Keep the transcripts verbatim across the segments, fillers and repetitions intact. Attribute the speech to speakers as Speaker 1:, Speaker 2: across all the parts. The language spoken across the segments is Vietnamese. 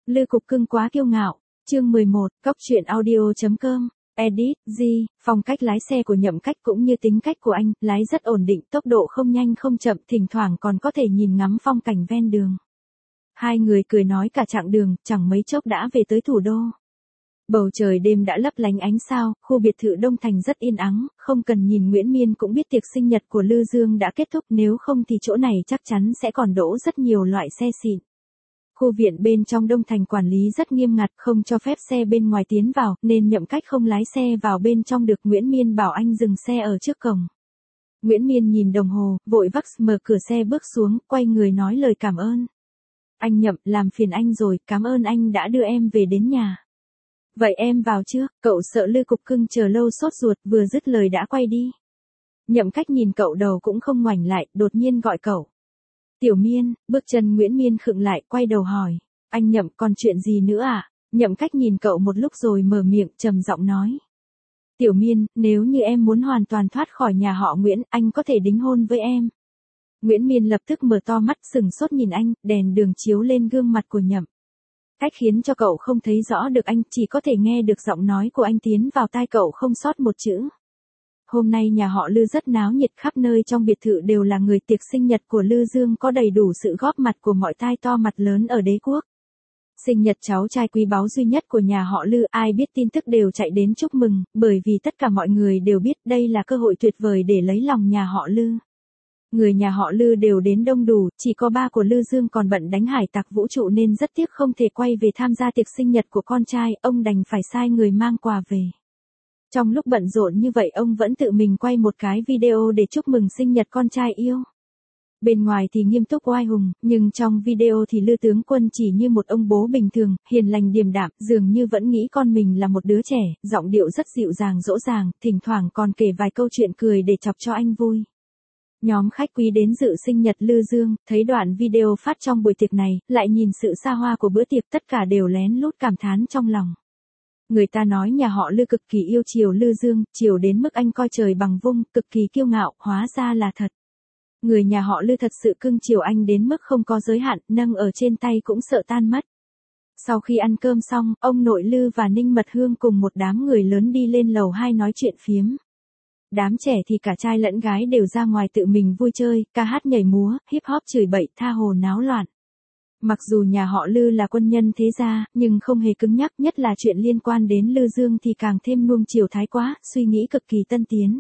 Speaker 1: Lư Cục Cưng quá kiêu ngạo. Chương mười một, Cóc truyện audio chấm com. Edit, G, phong cách lái xe của Nhậm Cách cũng như tính cách của anh, lái rất ổn định, tốc độ không nhanh không chậm, thỉnh thoảng còn có thể nhìn ngắm phong cảnh ven đường. Hai người cười nói cả chặng đường, chẳng mấy chốc đã về tới thủ đô. Bầu trời đêm đã lấp lánh ánh sao, khu biệt thự Đông Thành rất yên ắng, không cần nhìn Nguyễn Miên cũng biết tiệc sinh nhật của Lư Dương đã kết thúc, nếu không thì chỗ này chắc chắn sẽ còn đỗ rất nhiều loại xe xịn. Khu viện bên trong Đông Thành quản lý rất nghiêm ngặt, không cho phép xe bên ngoài tiến vào, nên Nhậm Cách không lái xe vào bên trong được. Nguyễn Miên bảo anh dừng xe ở trước cổng. Nguyễn Miên nhìn đồng hồ, vội vắc mở cửa xe bước xuống, quay người nói lời cảm ơn. Anh Nhậm, làm phiền anh rồi, cảm ơn anh đã đưa em về đến nhà. Vậy em vào trước, cậu sợ Lư Cục Cưng chờ lâu sốt ruột, vừa dứt lời đã quay đi. Nhậm Cách nhìn cậu đầu cũng không ngoảnh lại, đột nhiên gọi cậu. Tiểu Miên, bước chân Nguyễn Miên khựng lại, quay đầu hỏi. Anh Nhậm, còn chuyện gì nữa à? Nhậm Cách nhìn cậu một lúc rồi mở miệng, trầm giọng nói. Tiểu Miên, nếu như em muốn hoàn toàn thoát khỏi nhà họ Nguyễn, anh có thể đính hôn với em. Nguyễn Miên lập tức mở to mắt sừng sốt nhìn anh, đèn đường chiếu lên gương mặt của Nhậm Cách khiến cho cậu không thấy rõ được anh, chỉ có thể nghe được giọng nói của anh tiến vào tai cậu không sót một chữ. Hôm nay nhà họ Lư rất náo nhiệt, khắp nơi trong biệt thự đều là người, tiệc sinh nhật của Lư Dương có đầy đủ sự góp mặt của mọi tai to mặt lớn ở đế quốc. Sinh nhật cháu trai quý báu duy nhất của nhà họ Lư, ai biết tin tức đều chạy đến chúc mừng, bởi vì tất cả mọi người đều biết đây là cơ hội tuyệt vời để lấy lòng nhà họ Lư. Người nhà họ Lư đều đến đông đủ, chỉ có ba của Lư Dương còn bận đánh hải tặc vũ trụ nên rất tiếc không thể quay về tham gia tiệc sinh nhật của con trai, ông đành phải sai người mang quà về. Trong lúc bận rộn như vậy ông vẫn tự mình quay một cái video để chúc mừng sinh nhật con trai yêu. Bên ngoài thì nghiêm túc oai hùng, nhưng trong video thì Lư tướng quân chỉ như một ông bố bình thường, hiền lành điềm đạm, dường như vẫn nghĩ con mình là một đứa trẻ, giọng điệu rất dịu dàng dỗ dàng, thỉnh thoảng còn kể vài câu chuyện cười để chọc cho anh vui. Nhóm khách quý đến dự sinh nhật Lư Dương, thấy đoạn video phát trong buổi tiệc này, lại nhìn sự xa hoa của bữa tiệc, tất cả đều lén lút cảm thán trong lòng. Người ta nói nhà họ Lư cực kỳ yêu chiều Lư Dương, chiều đến mức anh coi trời bằng vung, cực kỳ kiêu ngạo, hóa ra là thật. Người nhà họ Lư thật sự cưng chiều anh đến mức không có giới hạn, nâng ở trên tay cũng sợ tan mất. Sau khi ăn cơm xong, ông nội Lư và Ninh Mật Hương cùng một đám người lớn đi lên lầu hai nói chuyện phiếm. Đám trẻ thì cả trai lẫn gái đều ra ngoài tự mình vui chơi, ca hát nhảy múa, hip hop chửi bậy, tha hồ náo loạn. Mặc dù nhà họ Lư là quân nhân thế gia, nhưng không hề cứng nhắc, nhất là chuyện liên quan đến Lư Dương thì càng thêm nuông chiều thái quá, suy nghĩ cực kỳ tân tiến.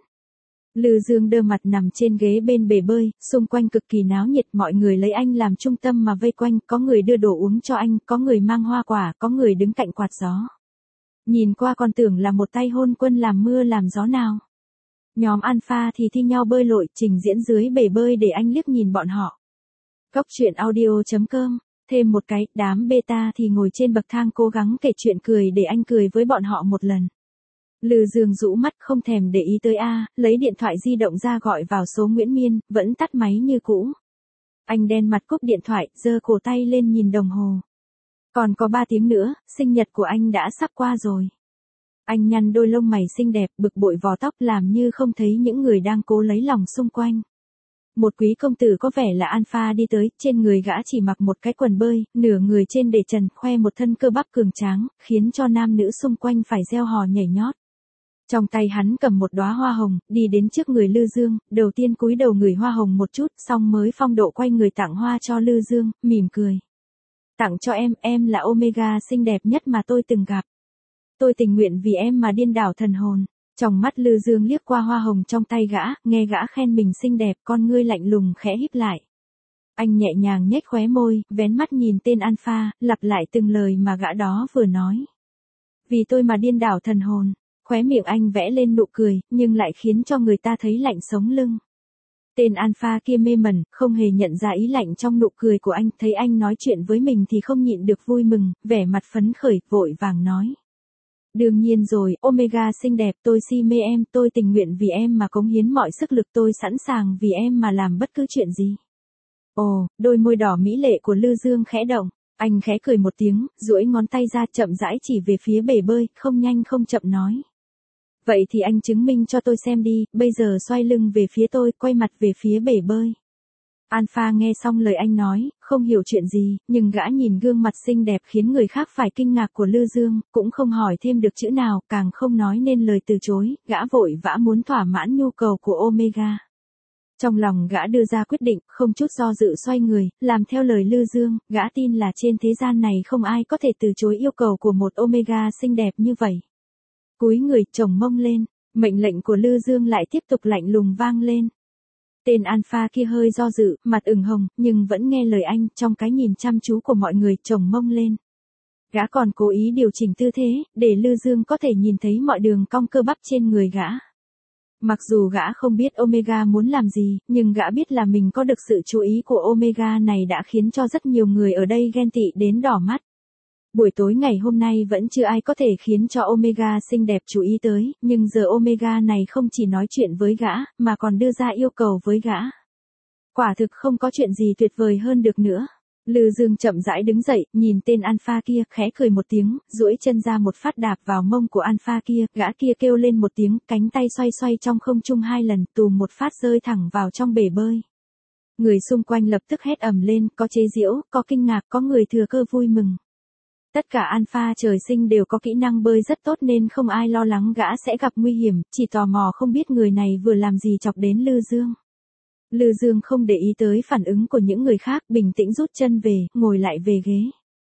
Speaker 1: Lư Dương đơ mặt nằm trên ghế bên bể bơi, xung quanh cực kỳ náo nhiệt, mọi người lấy anh làm trung tâm mà vây quanh, có người đưa đồ uống cho anh, có người mang hoa quả, có người đứng cạnh quạt gió. Nhìn qua còn tưởng là một tay hôn quân làm mưa làm gió nào. Nhóm Alpha thì thi nhau bơi lội, trình diễn dưới bể bơi để anh liếc nhìn bọn họ. Cóc truyện audio chấm com. Thêm một cái, đám beta thì ngồi trên bậc thang cố gắng kể chuyện cười để anh cười với bọn họ một lần. Lư Dương rũ mắt không thèm để ý tới A, lấy điện thoại di động ra gọi vào số Nguyễn Miên, vẫn tắt máy như cũ. Anh đen mặt cúp điện thoại, giơ cổ tay lên nhìn đồng hồ. Còn có ba tiếng nữa, sinh nhật của anh đã sắp qua rồi. Anh nhăn đôi lông mày xinh đẹp, bực bội vò tóc làm như không thấy những người đang cố lấy lòng xung quanh. Một quý công tử có vẻ là Alpha đi tới, trên người gã chỉ mặc một cái quần bơi, nửa người trên để trần, khoe một thân cơ bắp cường tráng, khiến cho nam nữ xung quanh phải reo hò nhảy nhót. Trong tay hắn cầm một đóa hoa hồng, đi đến trước người Lư Dương, đầu tiên cúi đầu ngửi hoa hồng một chút, xong mới phong độ quay người tặng hoa cho Lư Dương, mỉm cười. Tặng cho em, em là Omega xinh đẹp nhất mà tôi từng gặp. Tôi tình nguyện vì em mà điên đảo thần hồn. Trong mắt Lư Dương liếc qua hoa hồng trong tay gã, nghe gã khen mình xinh đẹp, con ngươi lạnh lùng khẽ híp lại. Anh nhẹ nhàng nhếch khóe môi, vén mắt nhìn tên Alpha, lặp lại từng lời mà gã đó vừa nói. Vì tôi mà điên đảo thần hồn, khóe miệng anh vẽ lên nụ cười, nhưng lại khiến cho người ta thấy lạnh sống lưng. Tên Alpha kia mê mẩn, không hề nhận ra ý lạnh trong nụ cười của anh, thấy anh nói chuyện với mình thì không nhịn được vui mừng, vẻ mặt phấn khởi, vội vàng nói. Đương nhiên rồi, Omega xinh đẹp, tôi si mê em, tôi tình nguyện vì em mà cống hiến mọi sức lực, tôi sẵn sàng vì em mà làm bất cứ chuyện gì. Ồ, đôi môi đỏ mỹ lệ của Lư Dương khẽ động, anh khẽ cười một tiếng, duỗi ngón tay ra chậm rãi chỉ về phía bể bơi, không nhanh không chậm nói. Vậy thì anh chứng minh cho tôi xem đi, bây giờ xoay lưng về phía tôi, quay mặt về phía bể bơi. Alpha nghe xong lời anh nói, không hiểu chuyện gì, nhưng gã nhìn gương mặt xinh đẹp khiến người khác phải kinh ngạc của Lư Dương, cũng không hỏi thêm được chữ nào, càng không nói nên lời từ chối, gã vội vã muốn thỏa mãn nhu cầu của Omega. Trong lòng gã đưa ra quyết định, không chút do dự xoay người, làm theo lời Lư Dương, gã tin là trên thế gian này không ai có thể từ chối yêu cầu của một Omega xinh đẹp như vậy. Cúi người, chồng mông lên, mệnh lệnh của Lư Dương lại tiếp tục lạnh lùng vang lên. Tên Alpha kia hơi do dự, mặt ửng hồng, nhưng vẫn nghe lời anh, trong cái nhìn chăm chú của mọi người, chồng mông lên. Gã còn cố ý điều chỉnh tư thế, để Lư Dương có thể nhìn thấy mọi đường cong cơ bắp trên người gã. Mặc dù gã không biết Omega muốn làm gì, nhưng gã biết là mình có được sự chú ý của Omega này đã khiến cho rất nhiều người ở đây ghen tị đến đỏ mắt. Buổi tối ngày hôm nay vẫn chưa ai có thể khiến cho Omega xinh đẹp chú ý tới, nhưng giờ Omega này không chỉ nói chuyện với gã, mà còn đưa ra yêu cầu với gã. Quả thực không có chuyện gì tuyệt vời hơn được nữa. Lư Dương chậm rãi đứng dậy, nhìn tên Alpha kia, khẽ cười một tiếng, duỗi chân ra một phát đạp vào mông của Alpha kia, gã kia kêu lên một tiếng, cánh tay xoay xoay trong không trung hai lần, tùm một phát rơi thẳng vào trong bể bơi. Người xung quanh lập tức hét ầm lên, có chế giễu, có kinh ngạc, có người thừa cơ vui mừng. Tất cả Alpha trời sinh đều có kỹ năng bơi rất tốt nên không ai lo lắng gã sẽ gặp nguy hiểm, chỉ tò mò không biết người này vừa làm gì chọc đến Lư Dương. Lư Dương không để ý tới phản ứng của những người khác, bình tĩnh rút chân về, ngồi lại về ghế.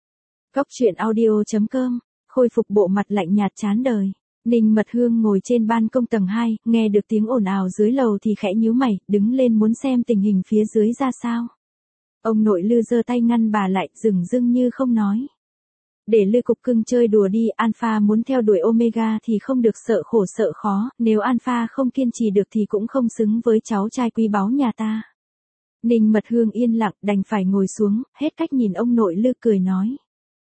Speaker 1: Góc truyện audio chấm com, khôi phục bộ mặt lạnh nhạt chán đời. Ninh Mật Hương ngồi trên ban công tầng hai, nghe được tiếng ồn ào dưới lầu thì khẽ nhíu mày, đứng lên muốn xem tình hình phía dưới ra sao. Ông nội Lư giơ tay ngăn bà lại, dửng dưng như không nói. Để Lư cục cưng chơi đùa đi, Alpha muốn theo đuổi Omega thì không được sợ khổ sợ khó, nếu Alpha không kiên trì được thì cũng không xứng với cháu trai quý báu nhà ta. Ninh Mật Hương yên lặng, đành phải ngồi xuống, hết cách nhìn ông nội Lư cười nói.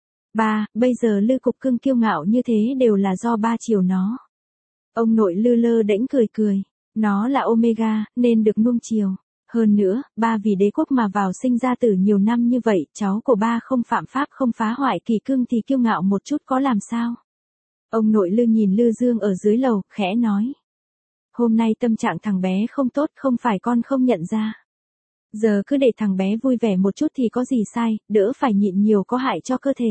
Speaker 1: Ba, bây giờ Lư cục cưng kiêu ngạo như thế đều là do ba chiều nó. Ông nội Lư lơ đễnh cười cười, nó là Omega, nên được nuông chiều. Hơn nữa, ba vì đế quốc mà vào sinh ra tử nhiều năm như vậy, cháu của ba không phạm pháp không phá hoại kỷ cương thì kiêu ngạo một chút có làm sao. Ông nội Lư nhìn Lư Dương ở dưới lầu, khẽ nói. Hôm nay tâm trạng thằng bé không tốt, không phải con không nhận ra. Giờ cứ để thằng bé vui vẻ một chút thì có gì sai, đỡ phải nhịn nhiều có hại cho cơ thể.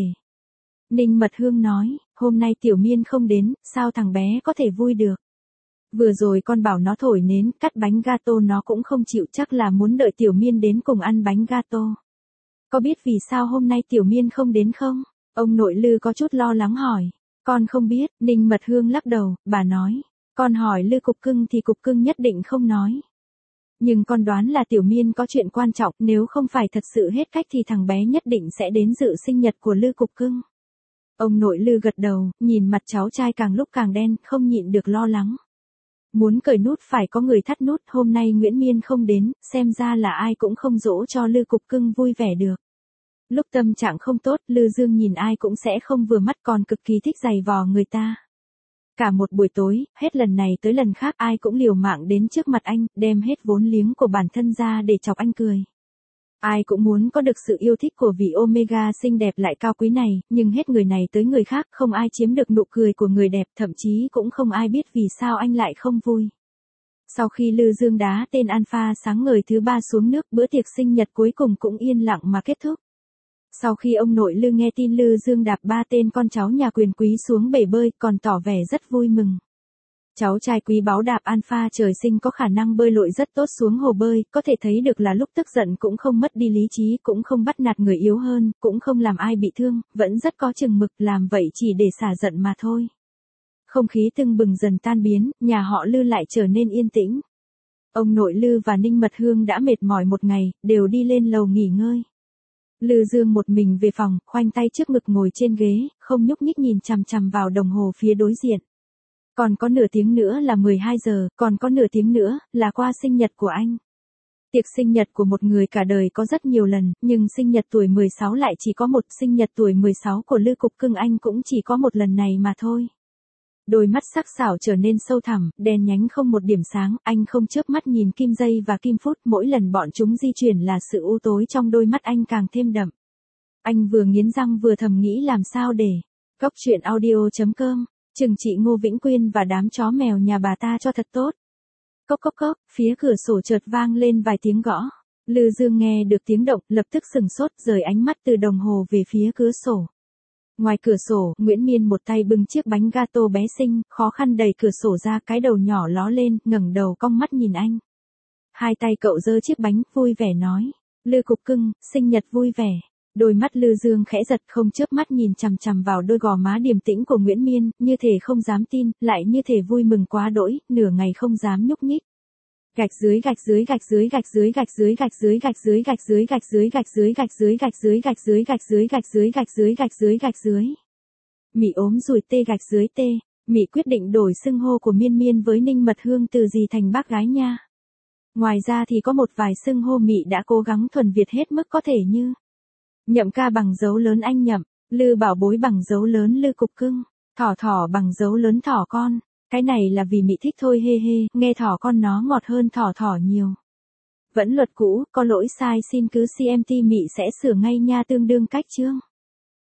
Speaker 1: Ninh Mật Hương nói, hôm nay Tiểu Miên không đến, sao thằng bé có thể vui được. Vừa rồi con bảo nó thổi nến, cắt bánh gato nó cũng không chịu, chắc là muốn đợi Tiểu Miên đến cùng ăn bánh gato. Có biết vì sao hôm nay Tiểu Miên không đến không? Ông nội Lư có chút lo lắng hỏi. Con không biết, Ninh Mật Hương lắc đầu, bà nói. Con hỏi Lư cục cưng thì cục cưng nhất định không nói. Nhưng con đoán là Tiểu Miên có chuyện quan trọng, nếu không phải thật sự hết cách thì thằng bé nhất định sẽ đến dự sinh nhật của Lư cục cưng. Ông nội Lư gật đầu, nhìn mặt cháu trai càng lúc càng đen, không nhịn được lo lắng. Muốn cởi nút phải có người thắt nút, hôm nay Nguyễn Miên không đến, xem ra là ai cũng không dỗ cho Lư cục cưng vui vẻ được. Lúc tâm trạng không tốt, Lư Dương nhìn ai cũng sẽ không vừa mắt, còn cực kỳ thích giày vò người ta. Cả một buổi tối, hết lần này tới lần khác ai cũng liều mạng đến trước mặt anh, đem hết vốn liếng của bản thân ra để chọc anh cười. Ai cũng muốn có được sự yêu thích của vị Omega xinh đẹp lại cao quý này, nhưng hết người này tới người khác, không ai chiếm được nụ cười của người đẹp, thậm chí cũng không ai biết vì sao anh lại không vui. Sau khi Lư Dương đá tên Alpha sáng ngời thứ ba xuống nước, bữa tiệc sinh nhật cuối cùng cũng yên lặng mà kết thúc. Sau khi ông nội Lư nghe tin Lư Dương đạp ba tên con cháu nhà quyền quý xuống bể bơi, còn tỏ vẻ rất vui mừng. Cháu trai quý báu đạp Alpha trời sinh có khả năng bơi lội rất tốt xuống hồ bơi, có thể thấy được là lúc tức giận cũng không mất đi lý trí, cũng không bắt nạt người yếu hơn, cũng không làm ai bị thương, vẫn rất có chừng mực, làm vậy chỉ để xả giận mà thôi. Không khí tưng bừng dần tan biến, nhà họ Lư lại trở nên yên tĩnh. Ông nội Lư và Ninh Mật Hương đã mệt mỏi một ngày, đều đi lên lầu nghỉ ngơi. Lư Dương một mình về phòng, khoanh tay trước ngực ngồi trên ghế, không nhúc nhích nhìn chằm chằm vào đồng hồ phía đối diện. Còn có nửa tiếng nữa là mười hai giờ, còn có nửa tiếng nữa là qua sinh nhật của anh. Tiệc sinh nhật của một người cả đời có rất nhiều lần, nhưng sinh nhật tuổi mười sáu lại chỉ có một, sinh nhật tuổi mười sáu của Lư cục cưng anh cũng chỉ có một lần này mà thôi. Đôi mắt sắc sảo trở nên sâu thẳm, đen nhánh không một điểm sáng, anh không chớp mắt nhìn kim giây và kim phút, mỗi lần bọn chúng di chuyển là sự u tối trong đôi mắt anh càng thêm đậm. Anh vừa nghiến răng vừa thầm nghĩ làm sao để. Góc truyện audio chấm com, chừng trị Ngô Vĩnh Quyên và đám chó mèo nhà bà ta cho thật tốt. Cốc cốc cốc, phía cửa sổ chợt vang lên vài tiếng gõ. Lư Dương nghe được tiếng động, lập tức sừng sốt, rời ánh mắt từ đồng hồ về phía cửa sổ. Ngoài cửa sổ, Nguyễn Miên một tay bưng chiếc bánh gato bé xinh, khó khăn đẩy cửa sổ ra, cái đầu nhỏ ló lên, ngẩng đầu cong mắt nhìn anh. Hai tay cậu giơ chiếc bánh, vui vẻ nói, Lư cục cưng, sinh nhật vui vẻ. Đôi mắt Lư Dương khẽ giật, không chớp mắt nhìn chằm chằm vào đôi gò má điềm tĩnh của Nguyễn Miên, như thể không dám tin, lại như thể vui mừng quá đỗi, nửa ngày không dám nhúc nhích. Gạch dưới gạch dưới gạch dưới gạch dưới gạch dưới gạch dưới gạch dưới gạch dưới gạch dưới gạch dưới gạch dưới gạch dưới gạch dưới gạch dưới gạch dưới gạch dưới gạch dưới gạch dưới. Mị ốm rùi tê gạch dưới tê, Mị quyết định đổi xưng hô của Miên Miên với Ninh Mật Hương từ dì thành bác gái nha. Ngoài ra thì có một vài xưng hô Mị đã cố gắng thuần Việt hết mức có thể như Nhậm ca bằng dấu lớn anh Nhậm, Lư bảo bối bằng dấu lớn Lư cục cưng, Thỏ thỏ bằng dấu lớn thỏ con. Cái này là vì Mị thích thôi hê hê, nghe thỏ con nó ngọt hơn thỏ thỏ nhiều. Vẫn luật cũ, có lỗi sai xin cứ xê em tê Mị sẽ sửa ngay nha, tương đương cách chương.